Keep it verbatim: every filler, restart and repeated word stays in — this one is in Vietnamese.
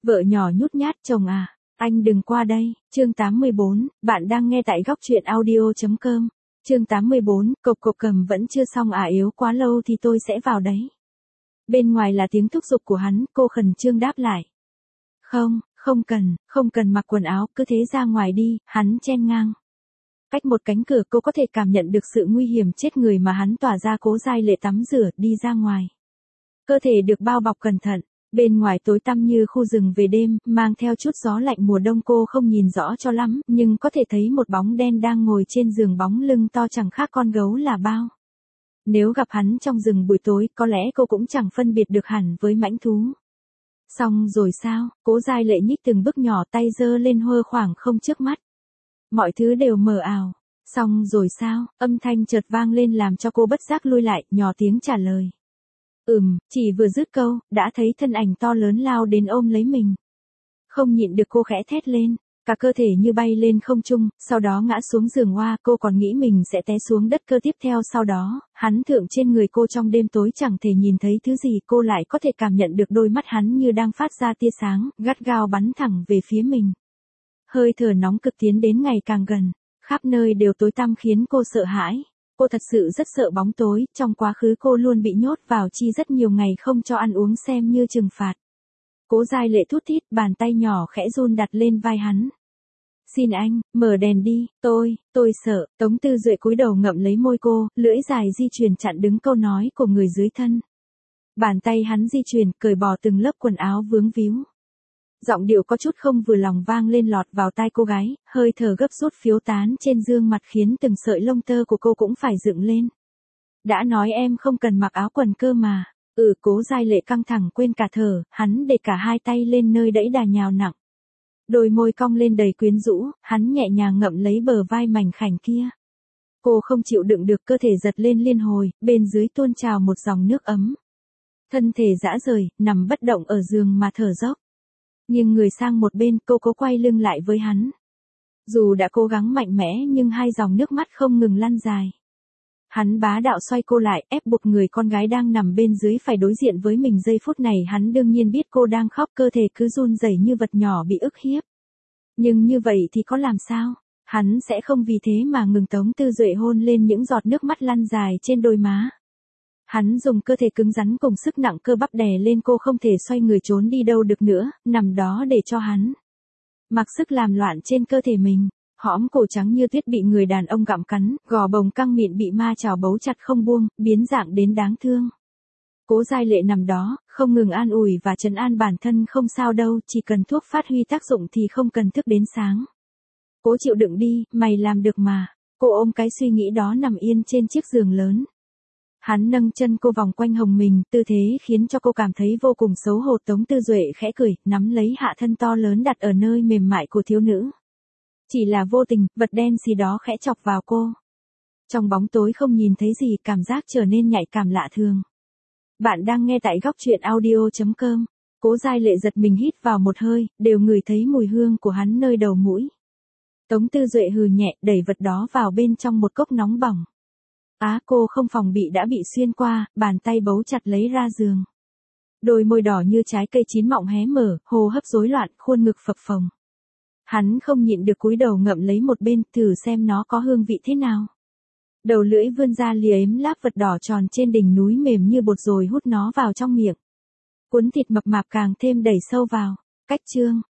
Vợ nhỏ nhút nhát, chồng à, anh đừng qua đây. Chương tám mươi bốn, bạn đang nghe tại góc truyện audio.com. Chương tám mươi bốn, cộc cộc cầm vẫn chưa xong à, yếu quá lâu thì tôi sẽ vào đấy. Bên ngoài là tiếng thúc giục của hắn, cô khẩn trương đáp lại. Không, không cần, không cần mặc quần áo, cứ thế ra ngoài đi, hắn chen ngang. Cách một cánh cửa cô có thể cảm nhận được sự nguy hiểm chết người mà hắn tỏa ra. Cố Giai Lệ tắm rửa, đi ra ngoài. Cơ thể được bao bọc cẩn thận, bên ngoài tối tăm như khu rừng về đêm, mang theo chút gió lạnh mùa đông. Cô không nhìn rõ cho lắm, nhưng có thể thấy một bóng đen đang ngồi trên giường, bóng lưng to chẳng khác con gấu là bao. Nếu gặp hắn trong rừng buổi tối, có lẽ cô cũng chẳng phân biệt được hẳn với mãnh thú. Xong rồi sao? Cố Giai Lệ nhích từng bước nhỏ, tay giơ lên hơ khoảng không trước mắt. Mọi thứ đều mờ ảo. Xong rồi sao? Âm thanh chợt vang lên làm cho cô bất giác lui lại, nhỏ tiếng trả lời. Ừm, chỉ vừa dứt câu, đã thấy thân ảnh to lớn lao đến ôm lấy mình. Không nhịn được cô khẽ thét lên, cả cơ thể như bay lên không trung, sau đó ngã xuống giường hoa. Cô còn nghĩ mình sẽ té xuống đất cơ tiếp theo. Sau đó, hắn thượng trên người cô trong đêm tối, chẳng thể nhìn thấy thứ gì. Cô lại có thể cảm nhận được đôi mắt hắn như đang phát ra tia sáng, gắt gao bắn thẳng về phía mình. Hơi thở nóng cực tiến đến ngày càng gần, khắp nơi đều tối tăm khiến cô sợ hãi. Cô thật sự rất sợ bóng tối, trong quá khứ cô luôn bị nhốt vào chi rất nhiều ngày không cho ăn uống xem như trừng phạt. Cố Giai Lệ thút thít, bàn tay nhỏ khẽ run đặt lên vai hắn. Xin anh, mở đèn đi, tôi, tôi sợ. Tống Tư Duệ cúi đầu ngậm lấy môi cô, lưỡi dài di chuyển chặn đứng câu nói của người dưới thân. Bàn tay hắn di chuyển, cởi bỏ từng lớp quần áo vướng víu. Giọng điệu có chút không vừa lòng vang lên lọt vào tai cô gái, hơi thở gấp rút phiếu tán trên gương mặt khiến từng sợi lông tơ của cô cũng phải dựng lên. Đã nói em không cần mặc áo quần cơ mà. Ừ. Cố Giai Lệ căng thẳng quên cả thở, hắn để cả hai tay lên nơi đẫy đà nhào nặng. Đôi môi cong lên đầy quyến rũ, hắn nhẹ nhàng ngậm lấy bờ vai mảnh khảnh kia. Cô không chịu đựng được, cơ thể giật lên liên hồi, bên dưới tuôn trào một dòng nước ấm. Thân thể rã rời, nằm bất động ở giường mà thở dốc. Nhưng người sang một bên, cô cố quay lưng lại với hắn. Dù đã cố gắng mạnh mẽ nhưng hai dòng nước mắt không ngừng lăn dài. Hắn bá đạo xoay cô lại, ép buộc người con gái đang nằm bên dưới phải đối diện với mình. Giây phút này hắn đương nhiên biết cô đang khóc, cơ thể cứ run rẩy như vật nhỏ bị ức hiếp. Nhưng như vậy thì có làm sao? Hắn sẽ không vì thế mà ngừng. Tống Tư Duệ hôn lên những giọt nước mắt lăn dài trên đôi má. Hắn dùng cơ thể cứng rắn cùng sức nặng cơ bắp đè lên cô, không thể xoay người trốn đi đâu được nữa, nằm đó để cho hắn mặc sức làm loạn trên cơ thể mình. Hõm cổ trắng như tuyết bị người đàn ông gặm cắn, gò bồng căng mịn bị ma chảo bấu chặt không buông, biến dạng đến đáng thương. Cố Giai Lệ nằm đó, không ngừng an ủi và trấn an bản thân, không sao đâu, chỉ cần thuốc phát huy tác dụng thì không cần thức đến sáng. Cố chịu đựng đi, mày làm được mà. Cô ôm cái suy nghĩ đó nằm yên trên chiếc giường lớn. Hắn nâng chân cô vòng quanh hồng mình, tư thế khiến cho cô cảm thấy vô cùng xấu hổ. Tống Tư Duệ khẽ cười, nắm lấy hạ thân to lớn đặt ở nơi mềm mại của thiếu nữ. Chỉ là vô tình, vật đen gì đó khẽ chọc vào cô. Trong bóng tối không nhìn thấy gì, cảm giác trở nên nhạy cảm lạ thường. Bạn đang nghe tại góc truyện audio.com. Cố Giai Lệ giật mình hít vào một hơi, đều ngửi thấy mùi hương của hắn nơi đầu mũi. Tống Tư Duệ hừ nhẹ, đẩy vật đó vào bên trong một cốc nóng bỏng. Á, cô không phòng bị đã bị xuyên qua, bàn tay bấu chặt lấy ra giường. Đôi môi đỏ như trái cây chín mọng hé mở, hô hấp rối loạn, khuôn ngực phập phồng. Hắn không nhịn được cúi đầu ngậm lấy một bên, thử xem nó có hương vị thế nào. Đầu lưỡi vươn ra lìa ếm láp vật đỏ tròn trên đỉnh núi mềm như bột rồi hút nó vào trong miệng. Cuốn thịt mập mạp càng thêm đẩy sâu vào. Cách chương,